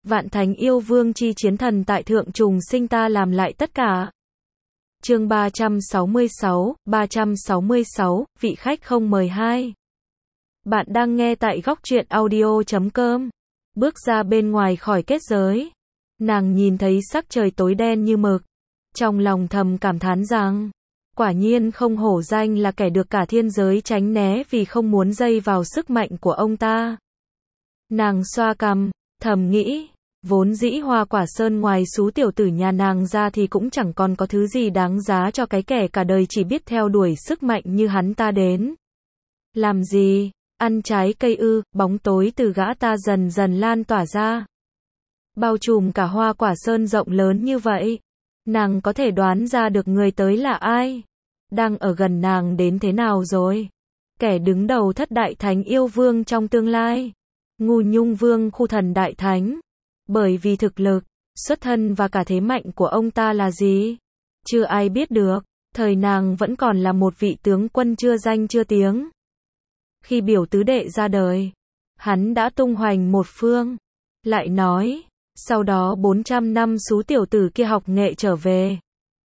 Vạn thánh yêu vương chi chiến thần tại thượng trùng sinh ta làm lại tất cả. Chương 366, vị khách không mời 2. Bạn đang nghe tại góc truyện audio.com. Bước ra bên ngoài khỏi kết giới, nàng nhìn thấy sắc trời tối đen như mực, trong lòng thầm cảm thán rằng, quả nhiên không hổ danh là kẻ được cả thiên giới tránh né vì không muốn dây vào sức mạnh của ông ta. Nàng xoa cằm, thầm nghĩ, vốn dĩ Hoa Quả Sơn ngoài số tiểu tử nhà nàng ra thì cũng chẳng còn có thứ gì đáng giá cho cái kẻ cả đời chỉ biết theo đuổi sức mạnh như hắn ta đến. Làm gì? Ăn trái cây ư? Bóng tối từ gã ta dần dần lan tỏa ra, bao trùm cả Hoa Quả Sơn rộng lớn như vậy. Nàng có thể đoán ra được người tới là ai, đang ở gần nàng đến thế nào rồi. Kẻ đứng đầu thất đại thánh yêu vương trong tương lai, Ngũ Nhung Vương Khu Thần Đại Thánh. Bởi vì thực lực, xuất thân và cả thế mạnh của ông ta là gì, chưa ai biết được. Thời nàng vẫn còn là một vị tướng quân chưa danh chưa tiếng. Khi biểu tứ đệ ra đời, hắn đã tung hoành một phương. Lại nói, sau đó 400 năm số tiểu tử kia học nghệ trở về,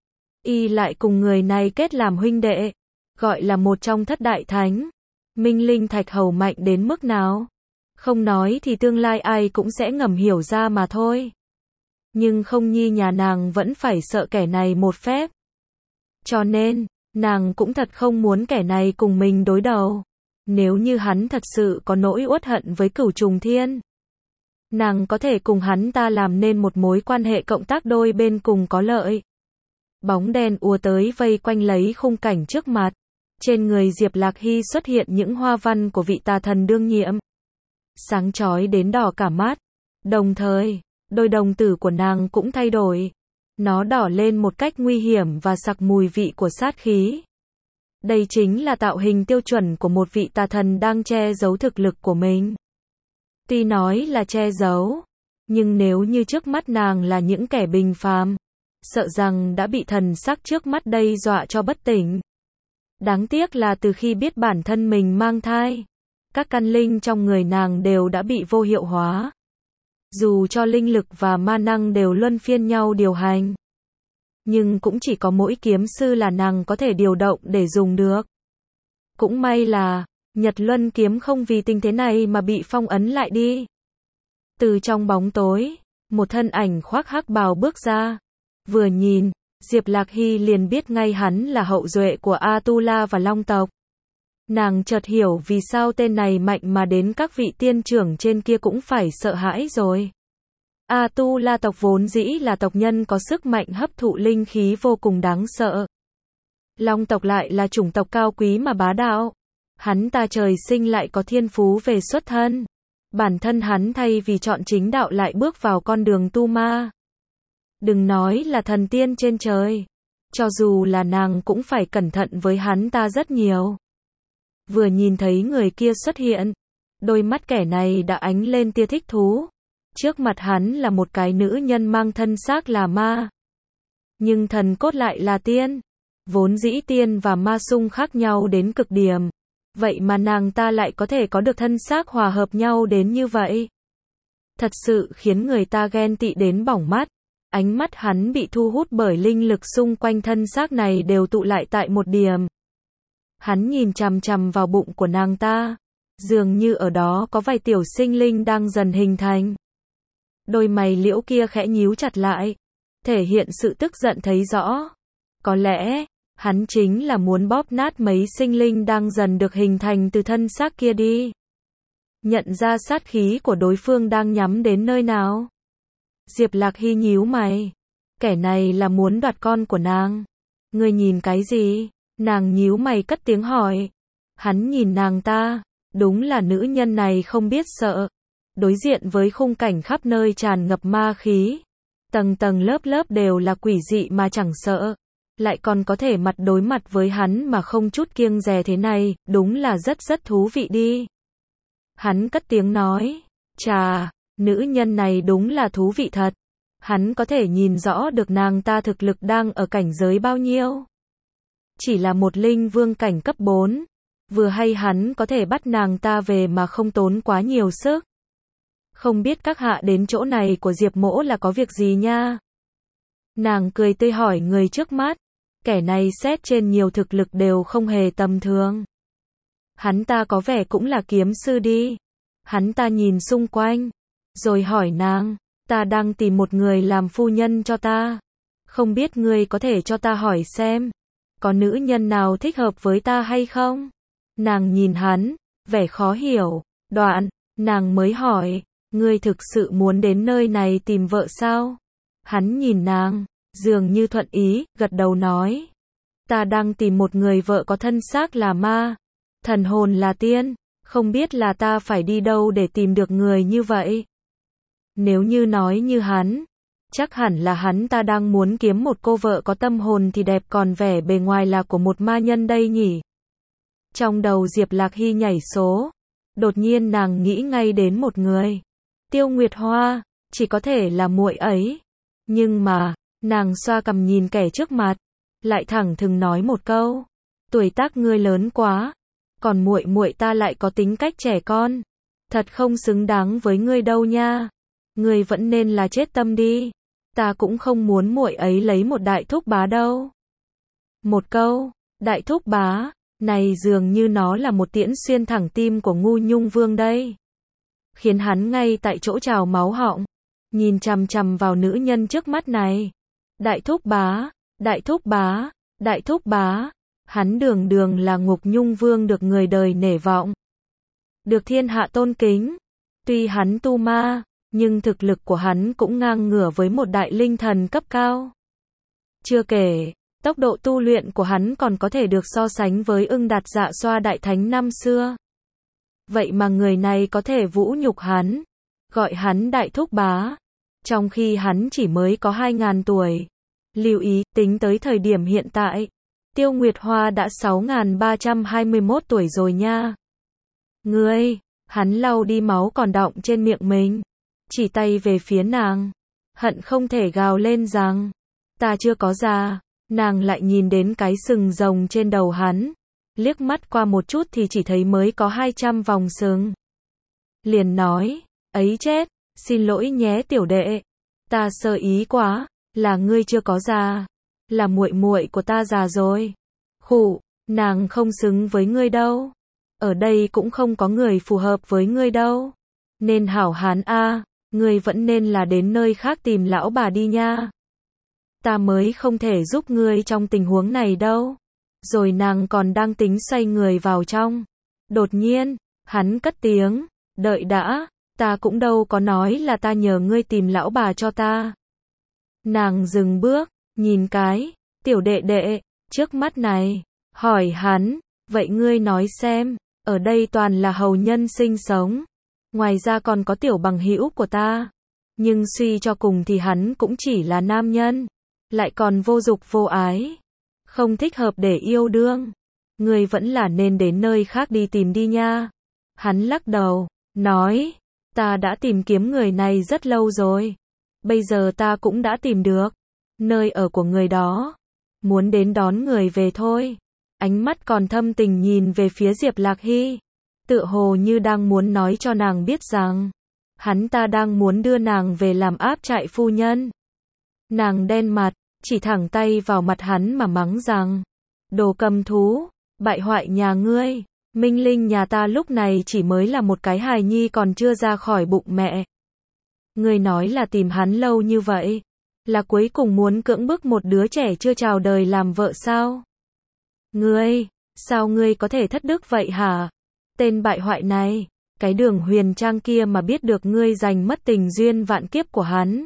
y lại cùng người này kết làm huynh đệ, gọi là một trong thất đại thánh. Minh linh thạch hầu mạnh đến mức nào, không nói thì tương lai ai cũng sẽ ngầm hiểu ra mà thôi. Nhưng không nhi nhà nàng vẫn phải sợ kẻ này một phép. Cho nên, nàng cũng thật không muốn kẻ này cùng mình đối đầu. Nếu như hắn thật sự có nỗi uất hận với Cửu Trùng Thiên, nàng có thể cùng hắn ta làm nên một mối quan hệ cộng tác đôi bên cùng có lợi. Bóng đen ùa tới vây quanh lấy khung cảnh trước mặt. Trên người Diệp Lạc Hy xuất hiện những hoa văn của vị tà thần đương nhiệm, sáng chói đến đỏ cả mắt. Đồng thời, đôi đồng tử của nàng cũng thay đổi. Nó đỏ lên một cách nguy hiểm và sặc mùi vị của sát khí. Đây chính là tạo hình tiêu chuẩn của một vị tà thần đang che giấu thực lực của mình. Tuy nói là che giấu, nhưng nếu như trước mắt nàng là những kẻ bình phàm, sợ rằng đã bị thần sắc trước mắt đây dọa cho bất tỉnh. Đáng tiếc là từ khi biết bản thân mình mang thai, các căn linh trong người nàng đều đã bị vô hiệu hóa. Dù cho linh lực và ma năng đều luân phiên nhau điều hành, nhưng cũng chỉ có mỗi kiếm sư là nàng có thể điều động để dùng được. Cũng may là, Nhật Luân kiếm không vì tình thế này mà bị phong ấn lại đi. Từ trong bóng tối, một thân ảnh khoác hắc bào bước ra. Vừa nhìn, Diệp Lạc Hy liền biết ngay hắn là hậu duệ của Atula và Long tộc. Nàng chợt hiểu vì sao tên này mạnh mà đến các vị tiên trưởng trên kia cũng phải sợ hãi rồi. Atula tộc vốn dĩ là tộc nhân có sức mạnh hấp thụ linh khí vô cùng đáng sợ. Long tộc lại là chủng tộc cao quý mà bá đạo. Hắn ta trời sinh lại có thiên phú về xuất thân. Bản thân hắn thay vì chọn chính đạo lại bước vào con đường tu ma. Đừng nói là thần tiên trên trời, cho dù là nàng cũng phải cẩn thận với hắn ta rất nhiều. Vừa nhìn thấy người kia xuất hiện, đôi mắt kẻ này đã ánh lên tia thích thú. Trước mặt hắn là một cái nữ nhân mang thân xác là ma, nhưng thần cốt lại là tiên. Vốn dĩ tiên và ma xung khác nhau đến cực điểm, vậy mà nàng ta lại có thể có được thân xác hòa hợp nhau đến như vậy. Thật sự khiến người ta ghen tị đến bỏng mắt. Ánh mắt hắn bị thu hút bởi linh lực xung quanh thân xác này đều tụ lại tại một điểm. Hắn nhìn chằm chằm vào bụng của nàng ta, dường như ở đó có vài tiểu sinh linh đang dần hình thành. Đôi mày liễu kia khẽ nhíu chặt lại, thể hiện sự tức giận thấy rõ. Có lẽ, hắn chính là muốn bóp nát mấy sinh linh đang dần được hình thành từ thân xác kia đi. Nhận ra sát khí của đối phương đang nhắm đến nơi nào, Diệp Lạc Hy nhíu mày. Kẻ này là muốn đoạt con của nàng. Ngươi nhìn cái gì? Nàng nhíu mày cất tiếng hỏi. Hắn nhìn nàng ta, đúng là nữ nhân này không biết sợ. Đối diện với khung cảnh khắp nơi tràn ngập ma khí, tầng tầng lớp lớp đều là quỷ dị mà chẳng sợ, lại còn có thể mặt đối mặt với hắn mà không chút kiêng dè thế này, đúng là rất thú vị đi. Hắn cất tiếng nói, chà, nữ nhân này đúng là thú vị thật. Hắn có thể nhìn rõ được nàng ta thực lực đang ở cảnh giới bao nhiêu. Chỉ là một linh vương cảnh cấp 4, vừa hay hắn có thể bắt nàng ta về mà không tốn quá nhiều sức. Không biết các hạ đến chỗ này của Diệp mỗ là có việc gì nha? Nàng cười tươi hỏi người trước mắt. Kẻ này xét trên nhiều thực lực đều không hề tầm thường. Hắn ta có vẻ cũng là kiếm sư đi. Hắn ta nhìn xung quanh, rồi hỏi nàng, ta đang tìm một người làm phu nhân cho ta. Không biết ngươi có thể cho ta hỏi xem, có nữ nhân nào thích hợp với ta hay không? Nàng nhìn hắn, vẻ khó hiểu, đoạn, nàng mới hỏi, ngươi thực sự muốn đến nơi này tìm vợ sao? Hắn nhìn nàng, dường như thuận ý, gật đầu nói, ta đang tìm một người vợ có thân xác là ma, thần hồn là tiên, không biết là ta phải đi đâu để tìm được người như vậy. Nếu như nói như hắn, chắc hẳn là hắn ta đang muốn kiếm một cô vợ có tâm hồn thì đẹp còn vẻ bề ngoài là của một ma nhân đây nhỉ. Trong đầu Diệp Lạc Hy nhảy số, đột nhiên nàng nghĩ ngay đến một người. Tiêu Nguyệt Hoa, chỉ có thể là muội ấy. Nhưng mà, nàng xoa cằm nhìn kẻ trước mặt, lại thẳng thừng nói một câu, tuổi tác ngươi lớn quá, còn muội muội ta lại có tính cách trẻ con, thật không xứng đáng với ngươi đâu nha. Ngươi vẫn nên là chết tâm đi. Ta cũng không muốn muội ấy lấy một đại thúc bá đâu. Một câu, đại thúc bá, này dường như nó là một tiễn xuyên thẳng tim của Ngu Nhung Vương đây. Khiến hắn ngay tại chỗ trào máu họng, nhìn chằm chằm vào nữ nhân trước mắt này. Đại thúc bá, đại thúc bá, đại thúc bá. Hắn đường đường là Ngục Nhung Vương được người đời nể vọng, được thiên hạ tôn kính. Tuy hắn tu ma, nhưng thực lực của hắn cũng ngang ngửa với một đại linh thần cấp cao. Chưa kể, tốc độ tu luyện của hắn còn có thể được so sánh với Ưng Đạt Dạ Xoa đại thánh năm xưa. Vậy mà người này có thể vũ nhục hắn, gọi hắn đại thúc bá, trong khi hắn chỉ mới có 2.000 tuổi. Lưu ý, tính tới thời điểm hiện tại, Tiêu Nguyệt Hoa đã 6.321 tuổi rồi nha. Ngươi, hắn lau đi máu còn đọng trên miệng mình, chỉ tay về phía nàng, hận không thể gào lên rằng, ta chưa có già. Nàng lại nhìn đến cái sừng rồng trên đầu hắn, liếc mắt qua một chút thì chỉ thấy mới có 200 vòng sừng. Liền nói, ấy chết, xin lỗi nhé tiểu đệ, ta sơ ý quá, là ngươi chưa có già, là muội muội của ta già rồi. Khụ, nàng không xứng với ngươi đâu. Ở đây cũng không có người phù hợp với ngươi đâu. Nên hảo hán a, ngươi vẫn nên là đến nơi khác tìm lão bà đi nha. Ta mới không thể giúp ngươi trong tình huống này đâu. Rồi nàng còn đang tính xoay người vào trong. Đột nhiên, hắn cất tiếng, đợi đã, ta cũng đâu có nói là ta nhờ ngươi tìm lão bà cho ta. Nàng dừng bước, nhìn cái tiểu đệ đệ trước mắt này, hỏi hắn, vậy ngươi nói xem, ở đây toàn là hầu nhân sinh sống, ngoài ra còn có tiểu bằng hữu của ta, nhưng suy cho cùng thì hắn cũng chỉ là nam nhân, lại còn vô dục vô ái, không thích hợp để yêu đương, ngươi vẫn là nên đến nơi khác đi tìm đi nha. Hắn lắc đầu, nói, ta đã tìm kiếm người này rất lâu rồi, bây giờ ta cũng đã tìm được nơi ở của người đó, muốn đến đón người về thôi. Ánh mắt còn thâm tình nhìn về phía Diệp Lạc Hy, tựa hồ như đang muốn nói cho nàng biết rằng, hắn ta đang muốn đưa nàng về làm áp trại phu nhân. Nàng đen mặt, chỉ thẳng tay vào mặt hắn mà mắng rằng, đồ cầm thú, bại hoại nhà ngươi, Minh Linh nhà ta lúc này chỉ mới là một cái hài nhi còn chưa ra khỏi bụng mẹ. Ngươi nói là tìm hắn lâu như vậy, là cuối cùng muốn cưỡng bức một đứa trẻ chưa chào đời làm vợ sao? Ngươi, sao ngươi có thể thất đức vậy hả? Tên bại hoại này, cái Đường Huyền Trang kia mà biết được ngươi giành mất tình duyên vạn kiếp của hắn,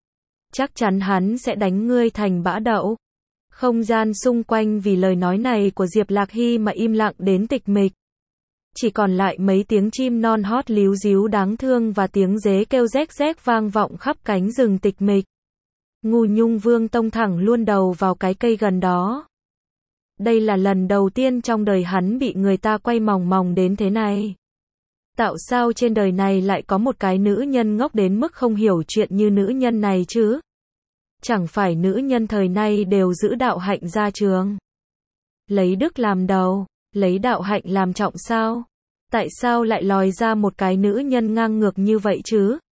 chắc chắn hắn sẽ đánh ngươi thành bã đậu. Không gian xung quanh vì lời nói này của Diệp Lạc Hy mà im lặng đến tịch mịch. Chỉ còn lại mấy tiếng chim non hót líu ríu đáng thương và tiếng dế kêu réc réc vang vọng khắp cánh rừng tịch mịch. Ngu Nhung Vương tông thẳng luôn đầu vào cái cây gần đó. Đây là lần đầu tiên trong đời hắn bị người ta quay mòng mòng đến thế này. Tạo sao trên đời này lại có một cái nữ nhân ngốc đến mức không hiểu chuyện như nữ nhân này chứ? Chẳng phải nữ nhân thời nay đều giữ đạo hạnh ra trường, lấy đức làm đầu, lấy đạo hạnh làm trọng sao? Tại sao lại lòi ra một cái nữ nhân ngang ngược như vậy chứ?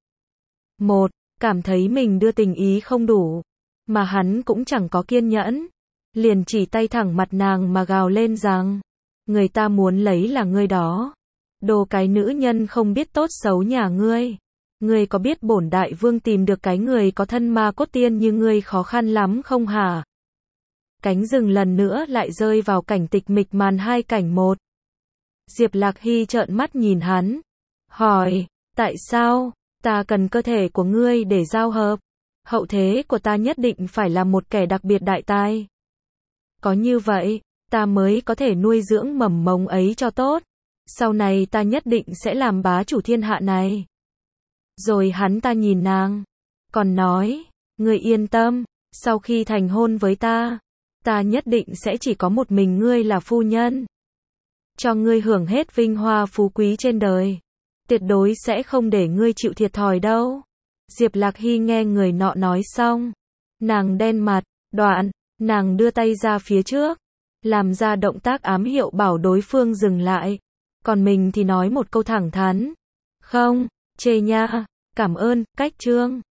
Một, cảm thấy mình đưa tình ý không đủ, mà hắn cũng chẳng có kiên nhẫn, liền chỉ tay thẳng mặt nàng mà gào lên rằng, người ta muốn lấy là ngươi đó. Đồ cái nữ nhân không biết tốt xấu nhà ngươi. Ngươi có biết bổn đại vương tìm được cái người có thân ma cốt tiên như ngươi khó khăn lắm không hả? Cánh rừng lần nữa lại rơi vào cảnh tịch mịch màn 2 cảnh 1. Diệp Lạc Hy trợn mắt nhìn hắn, hỏi, tại sao? Ta cần cơ thể của ngươi để giao hợp. Hậu thế của ta nhất định phải là một kẻ đặc biệt đại tài. Có như vậy, ta mới có thể nuôi dưỡng mầm mống ấy cho tốt. Sau này ta nhất định sẽ làm bá chủ thiên hạ này. Rồi hắn ta nhìn nàng, còn nói, ngươi yên tâm, sau khi thành hôn với ta nhất định sẽ chỉ có một mình ngươi là phu nhân. Cho ngươi hưởng hết vinh hoa phú quý trên đời. Tuyệt đối sẽ không để ngươi chịu thiệt thòi đâu. Diệp Lạc Hy nghe người nọ nói xong, nàng đen mặt, đoạn, nàng đưa tay ra phía trước, làm ra động tác ám hiệu bảo đối phương dừng lại. Còn mình thì nói một câu thẳng thắn, không, chê nha, cảm ơn, cách chương.